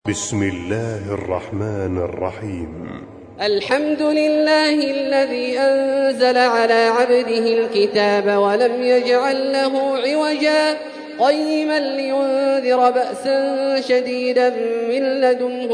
بسم الله الرحمن الرحيم. الحمد لله الذي أنزل على عبده الكتاب ولم يجعل له عوجا قيما لينذر بأسا شديدا من لدنه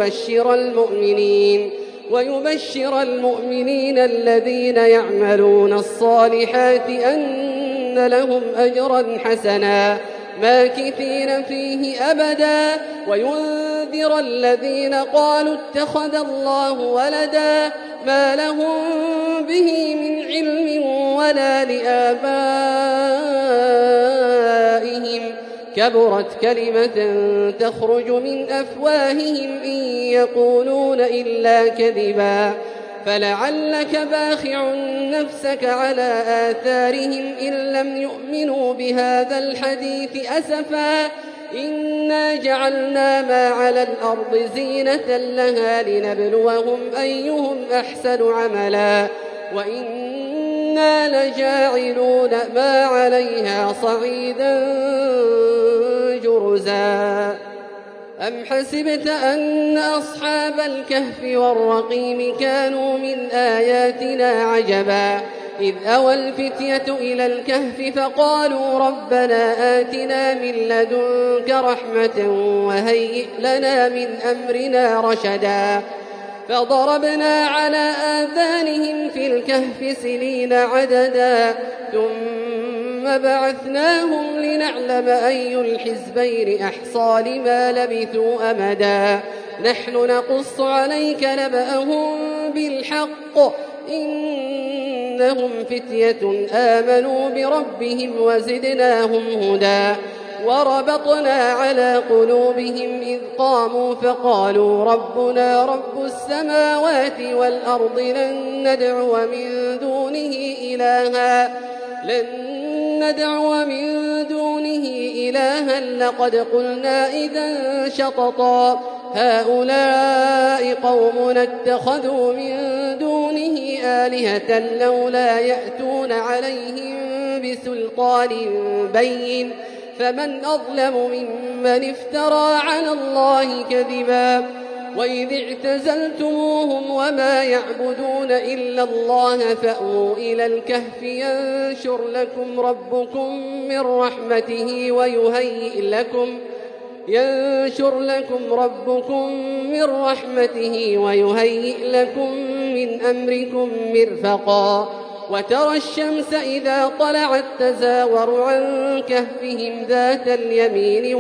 ويبشر المؤمنين الذين يعملون الصالحات أن لهم أجرا حسنا ماكثين فيه أبدا وينذر الذين قالوا اتخذ الله ولدا ما لهم به من علم ولا لآبائهم كبرت كلمة تخرج من أفواههم إن يقولون إلا كذبا فلعلك باخع نفسك على آثارهم إن لم يؤمنوا بهذا الحديث أسفا إنا جعلنا ما على الأرض زينة لها لنبلوهم أيهم أحسن عملا وإنا لجاعلون ما عليها صعيدا جرزا أم حسبت أن أصحاب الكهف والرقيم كانوا من آياتنا عجبا إذ أوى الفتية إلى الكهف فقالوا ربنا آتنا من لدنك رحمة وهيئ لنا من أمرنا رشدا فضربنا على آذانهم في الكهف سنين عددا ثم بعثناهم لنعلم أي الحزبين أحصى لما لبثوا أمدا نحن نقص عليك نبأهم بالحق إنهم فتية آمنوا بربهم وزدناهم هدى وربطنا على قلوبهم إذ قاموا فقالوا ربنا رب السماوات والأرض لن ندعو من دونه إلها لقد قلنا إذا شططا هؤلاء قومنا اتخذوا من دونه آلهة لولا يأتون عليهم بسلطان بين فمن أظلم ممن افترى على الله كذبا وإذ اعتزلتموهم وما يعبدون إلا الله فأووا إلى الكهف ينشر لكم ربكم من رحمته ويهيئ لكم من أمركم مرفقا وترى الشمس إذا طلعت تزاور عن كهفهم ذات اليمين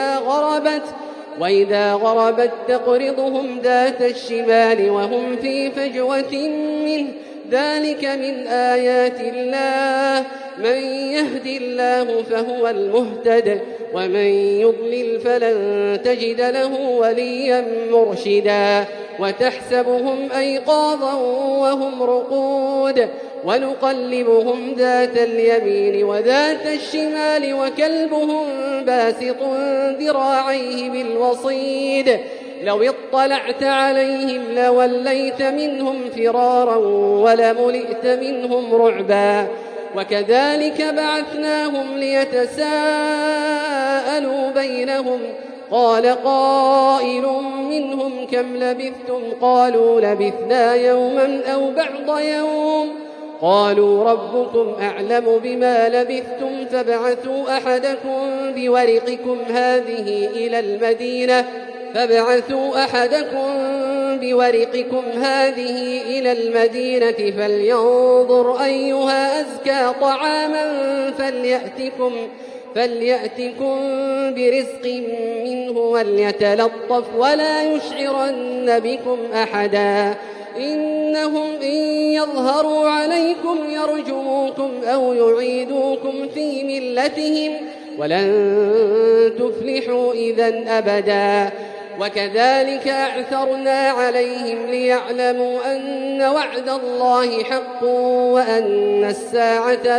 وإذا غربت تقرضهم ذات الشمال وهم في فجوة منه ذلك من آيات الله من يهد الله فهو المهتد ومن يضلل فلن تجد له وليا مرشدا وتحسبهم أيقاظا وهم رقود ونقلبهم ذات اليمين وذات الشمال وكلبهم باسط ذراعيه بالوصيد لو اطلعت عليهم لوليت منهم فرارا ولملئت منهم رعبا وكذلك بعثناهم ليتساءلوا بينهم قال قائل منهم كم لبثتم قالوا لبثنا يوما أو بعض يوم قالوا ربكم أعلم بما لبثتم فابعثوا أحدكم بورقكم هذه إلى المدينة فلينظر أيها أزكى طعاما فليأتكم برزق منه وليتلطف ولا يشعرن بكم أحدا إنهم إن يظهروا عليكم يرجموكم أو يعيدوكم في ملتهم ولن تفلحوا إذا أبدا وكذلك أعثرنا عليهم ليعلموا أن وعد الله حق وأن الساعة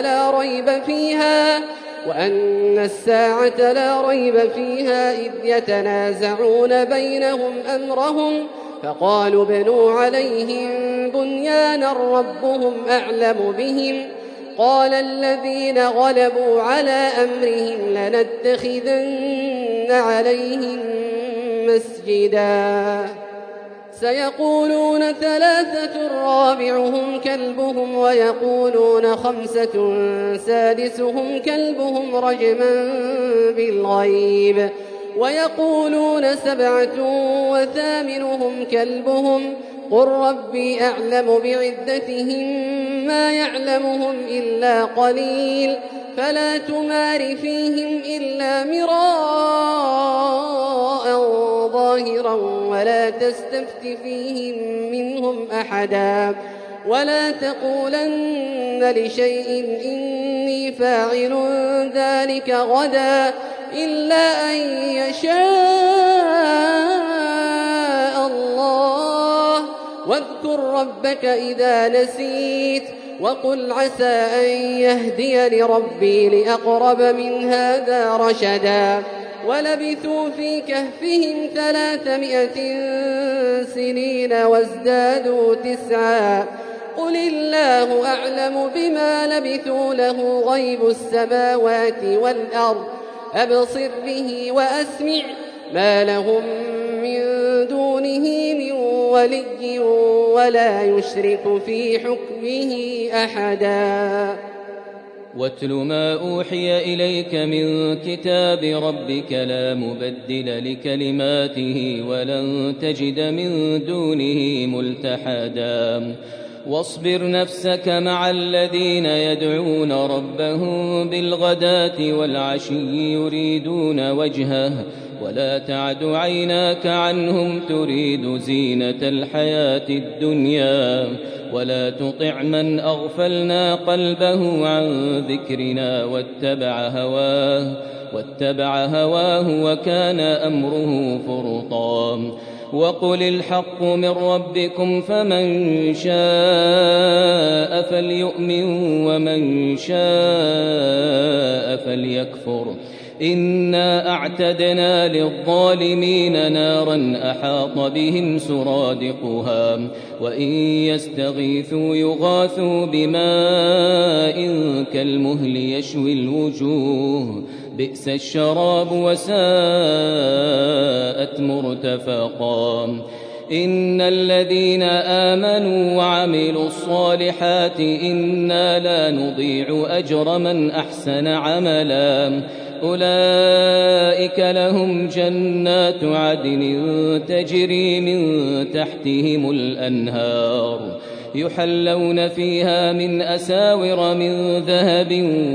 لا ريب فيها إذ يتنازعون بينهم أمرهم فقالوا ابنوا عليهم بنيانا ربهم أعلم بهم قال الذين غلبوا على أمرهم لنتخذن عليهم مسجدا سيقولون 3 رابعهم كلبهم ويقولون 5 سادسهم كلبهم رجما بالغيب ويقولون 7 وثامنهم كلبهم قل ربي أعلم بعدتهم ما يعلمهم إلا قليل فلا تمار فيهم إلا مراء ظاهرا ولا تستفت فيهم منهم أحدا ولا تقولن لشيء إني فاعل ذلك غدا إلا أن يشاء الله واذكر ربك إذا نسيت وقل عسى أن يهدي لربي لأقرب من هذا رشدا ولبثوا في كهفهم 300 سنين وازدادوا 9 قل الله أعلم بما لبثوا له غيب السماوات والأرض أبصر به وأسمع ما لهم من دونه من ولي ولا يشرك في حكمه أحدا واتل ما أوحي إليك من كتاب ربك لا مبدل لكلماته ولن تجد من دونه ملتحدا واصبر نفسك مع الذين يدعون ربهم بالغداة والعشي يريدون وجهه ولا تعد عيناك عنهم تريد زينة الحياة الدنيا ولا تطع من أغفلنا قلبه عن ذكرنا واتبع هواه وكان أمره فرطا وقل الحق من ربكم فمن شاء فليؤمن ومن شاء فليكفر إنا أعتدنا للظالمين نارا أحاط بهم سرادقها وإن يستغيثوا يغاثوا بماء كالمهل يشوي الوجوه بئس الشراب وساءت مرتفقا إن الذين آمنوا وعملوا الصالحات إنا لا نضيع أجر من أحسن عملا أولئك لهم جنات عدن تجري من تحتهم الأنهار يحلون فيها من أساور من ذهب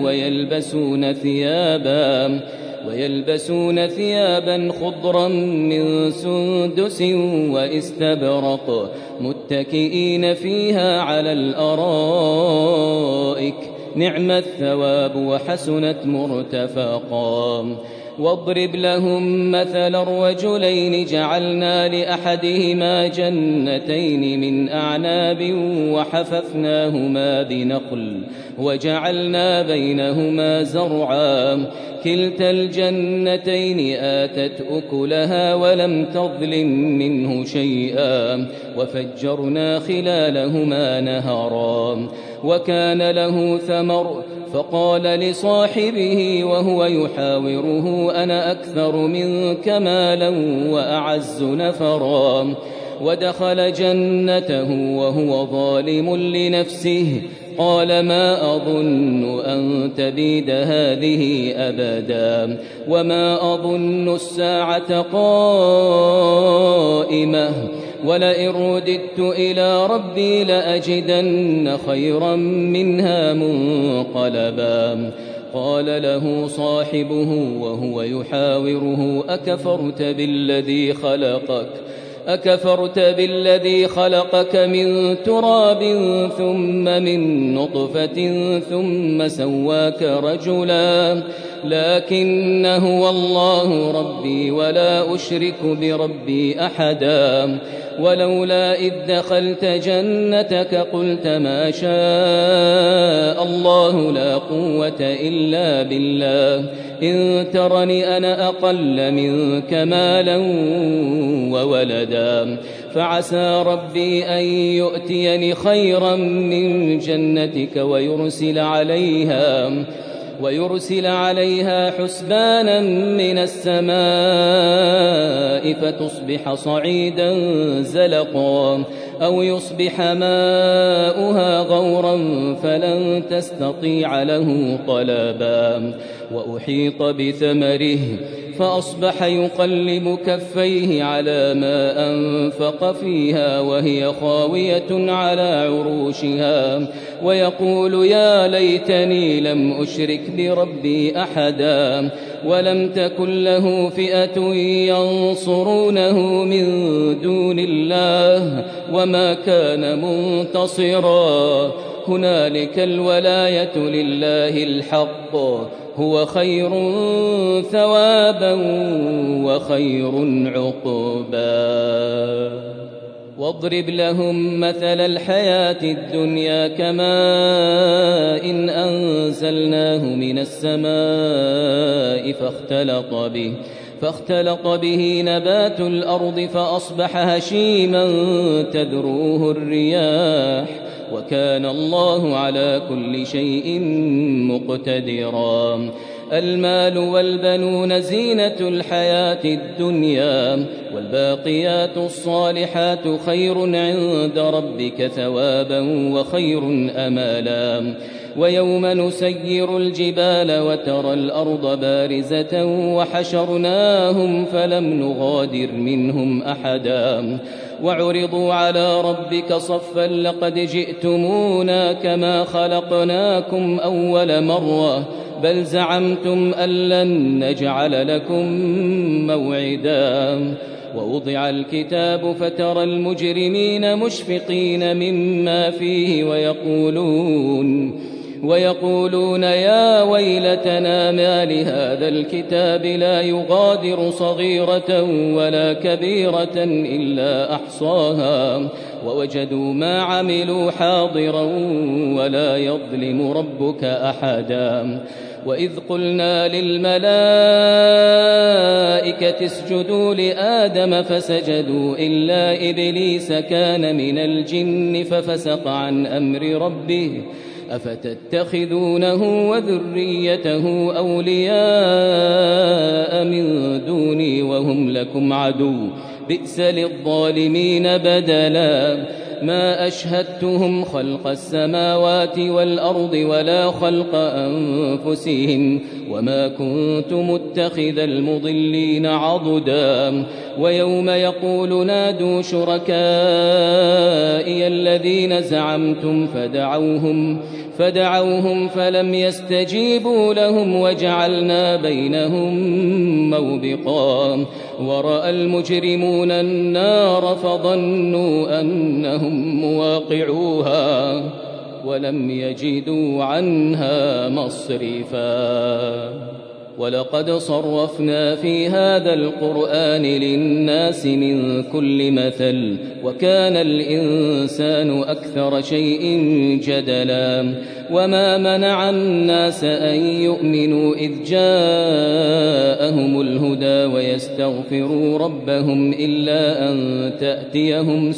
ويلبسون ثيابا خضرا من سندس واستبرق متكئين فيها على الأرائك نعم الثواب وحسنت مرتفقا واضرب لهم مثل الرجلين جعلنا لأحدهما جنتين من أعناب وحففناهما بنخل وجعلنا بينهما زرعا كلتا الجنتين آتت أكلها ولم تظلم منه شيئا وفجرنا خلالهما نهرا وكان له ثمر فقال لصاحبه وهو يحاوره أنا أكثر منك مالا وأعز نفرا ودخل جنته وهو ظالم لنفسه قال ما أظن أن تبيد هذه أبدا وما أظن الساعة قائمة ولئن رددت إلى ربي لأجدن خيرا منها منقلبا قال له صاحبه وهو يحاوره أكفرت بالذي خلقك من تراب ثم من نطفة ثم سواك رجلا لكن هو الله ربي ولا أشرك بربي أحدا ولولا إذ دخلت جنتك قلت ما شاء الله لا قوة إلا بالله إن ترني أنا أقل منك مالا وولدا فعسى ربي أن ويرسل عليها حسبانا من السماء فتصبح صعيدا زلقا أو يصبح ماؤها غورا فلن تستطيع له طلبا وأحيط بثمره فأصبح يقلب كفيه على ما أنفق فيها وهي خاوية على عروشها ويقول يا ليتني لم أشرك بربي أحدا ولم تكن له فئة ينصرونه من دون الله وما كان منتصرا هنالك الولاية لله الحق هو خير ثوابا وخير عقبا واضرب لهم مثل الحياة الدنيا كماء إن أنزلناه من السماء فاختلط به نبات الأرض فأصبح هشيما تذروه الرياح وكان الله على كل شيء مقتدرا المال والبنون زينة الحياة الدنيا والباقيات الصالحات خير عند ربك ثوابا وخير أمالا ويوم نسير الجبال وترى الأرض بارزة وحشرناهم فلم نغادر منهم أحدا وعرضوا على ربك صفا لقد جئتمونا كما خلقناكم أول مرة بل زعمتم أن لن نجعل لكم موعدا ووضع الكتاب فترى المجرمين مشفقين مما فيه ويقولون يا ويلتنا ما لهذا الكتاب لا يغادر صغيرة ولا كبيرة إلا أحصاها ووجدوا ما عملوا حاضرا ولا يظلم ربك أحدا وإذ قلنا للملائكة اسجدوا لآدم فسجدوا إلا إبليس كان من الجن ففسق عن أمر ربه أفتتخذونه وذريته أولياء من دوني وهم لكم عدو بئس للظالمين بدلا ما أشهدتهم خلق السماوات والأرض ولا خلق أنفسهم وما كنت متخذ المضلين عضدا ويوم يقول نادوا شركائي الذين زعمتم فدعوهم فلم يستجيبوا لهم وجعلنا بينهم موبقا ورأى المجرمون النار فظنوا أنهم مواقعوها ولم يجدوا عنها مصرفا ولقد صرفنا في هذا القرآن للناس من كل مثل وكان الإنسان أكثر شيء جدلا وما منع الناس أن يؤمنوا إذ جاءهم الهدى ويستغفروا ربهم إلا أن تأتيهم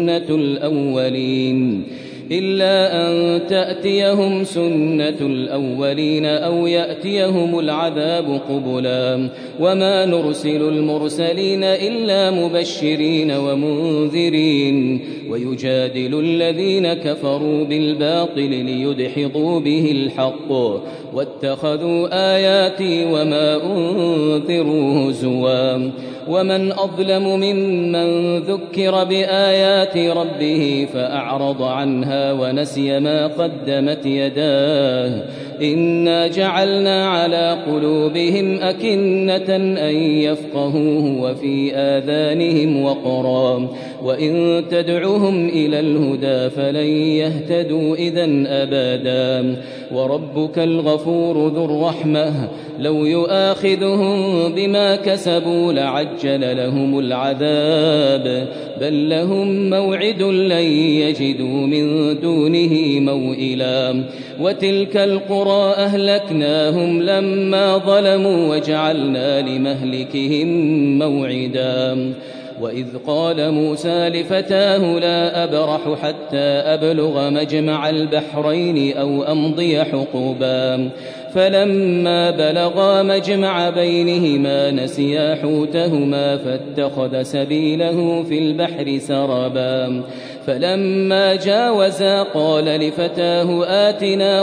سنة الأولين أو يأتيهم العذاب قبلا وما نرسل المرسلين إلا مبشرين ومنذرين ويجادل الذين كفروا بالباطل ليدحضوا به الحق واتخذوا آياتي وما أنذروا هزوا ومن أظلم ممن ذكر بآيات ربه فأعرض عنها ونسي ما قدمت يداه إنا جعلنا على قلوبهم أكنة أن يفقهوه وفي آذانهم وقرا وإن تدعهم إلى الهدى فلن يهتدوا إذن أبدا وربك الغفور ذو الرحمة لو يؤاخذهم بما كسبوا لعجل لهم العذاب بل لهم موعد لن يجدوا من دونه موئلا وتلك القرى أهلكناهم لما ظلموا وجعلنا لمهلكهم موعدا وإذ قال موسى لفتاه لا أبرح حتى أبلغ مجمع البحرين أو أمضي حقبا فلما بلغا مجمع بينهما نسيا حوتهما فاتخذ سبيله في البحر سربا فلما جاوزا قال لفتاه آتنا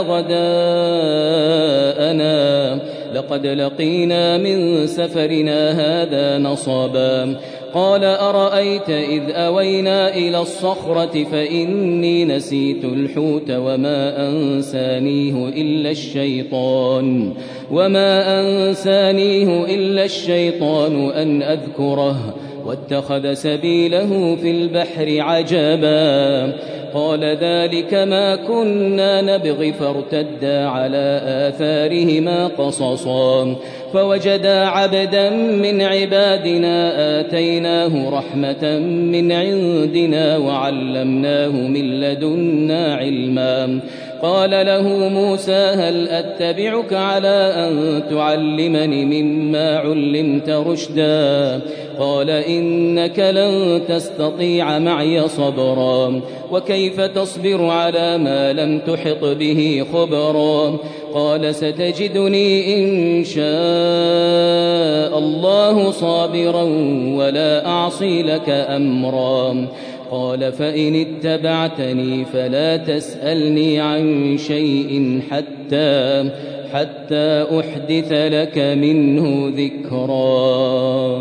غداءنا لقد لقينا من سفرنا هذا نصبا قال أرأيت إذ أوينا إلى الصخرة فإني نسيت الحوت وما أنسانيه إلا الشيطان أن أذكره واتخذ سبيله في البحر عجبا قال ذلك ما كنا نبغي فارتدا على آثارهما قصصا فوجدا عبدا من عبادنا آتيناه رحمة من عندنا وعلمناه من لدنا علما قال له موسى هل أتبعك على أن تعلمني مما علمت رشدا قال إنك لن تستطيع معي صبرا وكيف تصبر على ما لم تحط به خبرا قال ستجدني إن شاء الله صابرا ولا أعصي لك أمرا قال فإن اتبعتني فلا تسألني عن شيء حتى أحدث لك منه ذكرا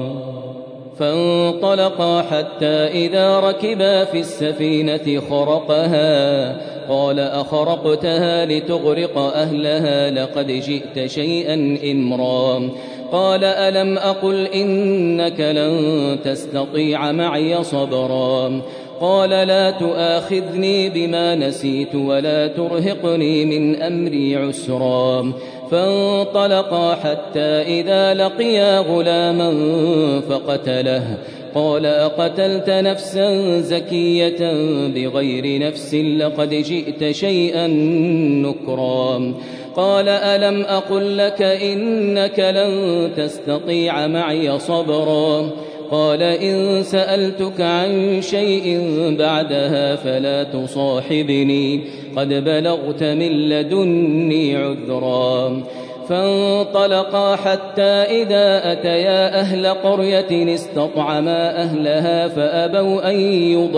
فانطلقا حتى إذا ركبا في السفينة خرقها قال أخرقتها لتغرق أهلها لقد جئت شيئا إمرا قال ألم أقل إنك لن تستطيع معي صبرا قال لا تؤاخذني بما نسيت ولا ترهقني من أمري عسرا فانطلقا حتى إذا لقيا غلاما فقتله قال أقتلت نفسا زكية بغير نفس لقد جئت شيئا نكرا قال ألم أقل لك إنك لن تستطيع معي صبرا قال إن سألتك عن شيء بعدها فلا تصاحبني قد بلغت من لدني عذرا فانطلقا حتى إذا أتيا أهل قرية استطعما أهلها فأبوا أن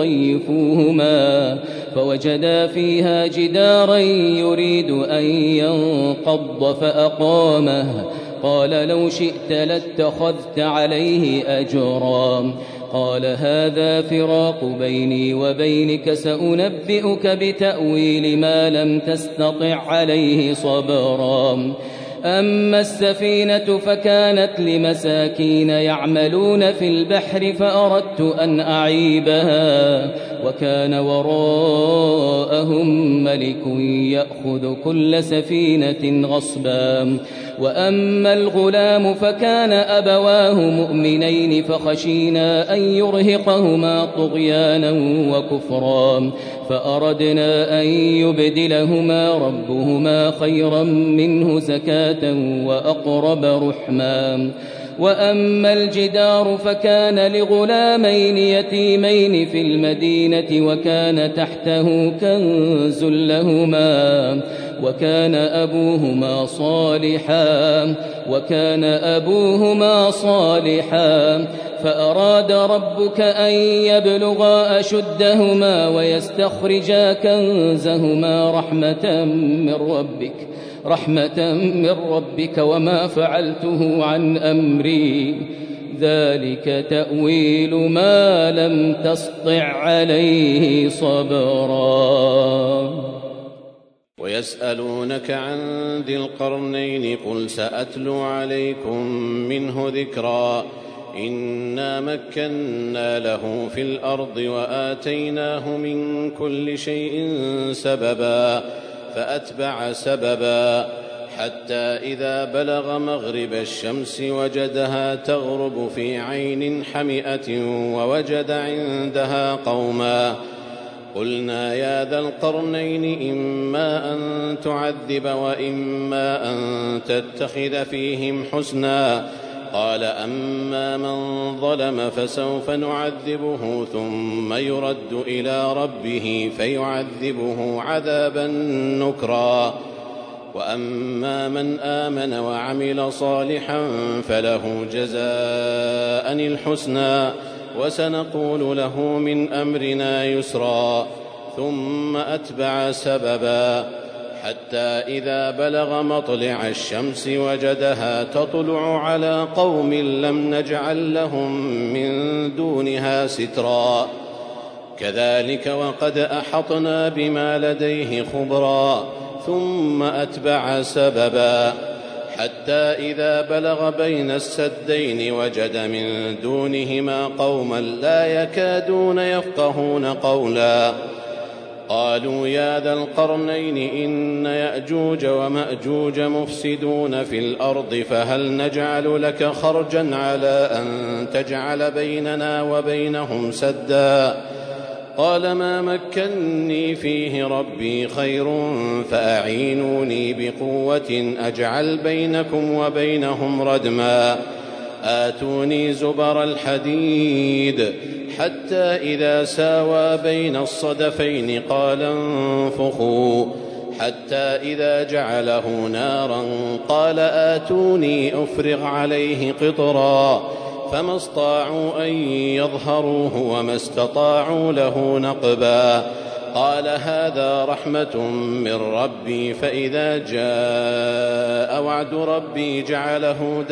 يضيفوهما فوجدا فيها جدارا يريد أن ينقض فأقامه قال لو شئت لاتخذت عليه أجرا قال هذا فراق بيني وبينك سأنبئك بتأويل ما لم تستطع عليه صبرا أما السفينة فكانت لمساكين يعملون في البحر فأردت أن أعيبها وكان وراءهم ملك يأخذ كل سفينة غصبا وأما الغلام فكان أبواه مؤمنين فخشينا أن يرهقهما طغيانا وكفرا فأردنا أن يبدلهما ربهما خيرا منه زكاة وأقرب رحما وأما الجدار فكان لغلامين يتيمين في المدينة وكان تحته كنز لهما وكان أبوهما صالحا فأراد ربك أن يبلغا أشدهما ويستخرجا كنزهما رحمة من ربك وما فعلته عن أمري ذلك تأويل ما لم تسطع عليه صبرا ويسألونك عن ذي القرنين قل سأتلو عليكم منه ذكرا إنا مكنا له في الأرض وآتيناه من كل شيء سببا فأتبع سببا حتى إذا بلغ مغرب الشمس وجدها تغرب في عين حمئة ووجد عندها قوما قلنا يا ذا القرنين إما أن تعذب وإما أن تتخذ فيهم حسنا قال أما من ظلم فسوف نعذبه ثم يرد إلى ربه فيعذبه عذابا نكرا وأما من آمن وعمل صالحا فله جزاء الحسنى وسنقول له من أمرنا يسرا ثم أتبع سببا حتى إذا بلغ مطلع الشمس وجدها تطلع على قوم لم نجعل لهم من دونها سترا كذلك وقد أحطنا بما لديه خبرا ثم أتبع سببا حتى إذا بلغ بين السدين وجد من دونهما قوما لا يكادون يفقهون قولا قالوا يا ذا القرنين إن يأجوج ومأجوج مفسدون في الأرض فهل نجعل لك خرجا على أن تجعل بيننا وبينهم سدا قال ما مكني فيه ربي خير فأعينوني بقوة أجعل بينكم وبينهم ردما آتوني زبر الحديد حتى إذا ساوى بين الصدفين قال انفخوا حتى إذا جعله نارا قال آتوني أفرغ عليه قطرا فما استطاعوا أن يظهروه وما استطاعوا له نقبا قال هذا رحمة من ربي فإذا جاء وعد ربي جعله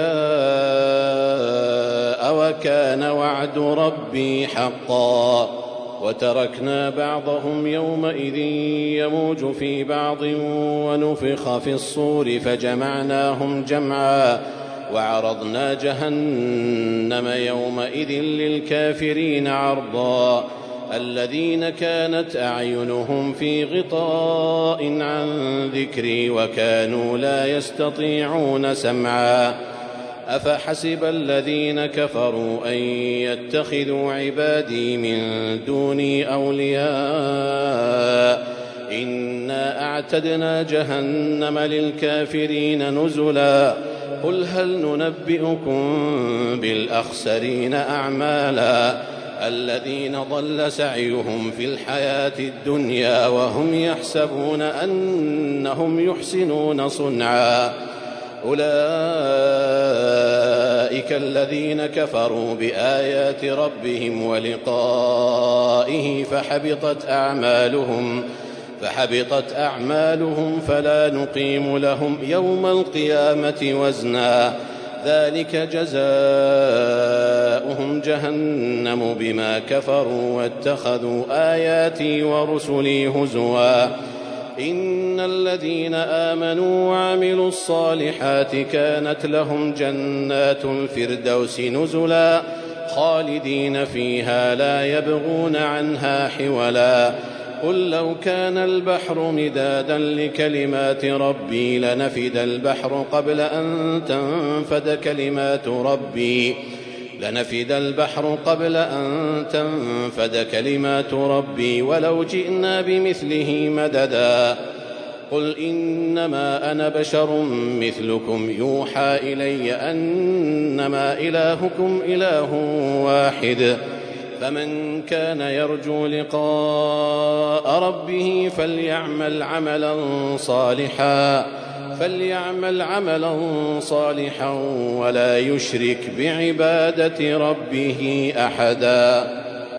دكاء وكان وعد ربي حقا وتركنا بعضهم يومئذ يموج في بعض ونفخ في الصور فجمعناهم جمعا وعرضنا جهنم يومئذ للكافرين عرضا الذين كانت أعينهم في غطاء عن ذكري وكانوا لا يستطيعون سمعا أفحسب الذين كفروا أن يتخذوا عبادي من دوني أولياء إنا أعتدنا جهنم للكافرين نزلا قل هل ننبئكم بالأخسرين أعمالا الذين ضل سعيهم في الحياة الدنيا وهم يحسبون أنهم يحسنون صنعا أولئك الذين كفروا بآيات ربهم ولقائه فحبطت أعمالهم فلا نقيم لهم يوم القيامة وزنا ذلك جزاؤهم جهنم بما كفروا واتخذوا آياتي ورسلي هزوا إن الذين آمنوا وعملوا الصالحات كانت لهم جنات الفردوس نزلا خالدين فيها لا يبغون عنها حولا قل لو كان البحر مدادا لكلمات ربي لنفد البحر قبل أن تنفد كلمات ربي ولو جئنا بمثله مددا قل إنما أنا بشر مثلكم يوحى إلي أنما إلهكم إله واحد فمن كان يرجو لقاء ربه فليعمل عملا صالحا ولا يشرك بعبادة ربه أحدا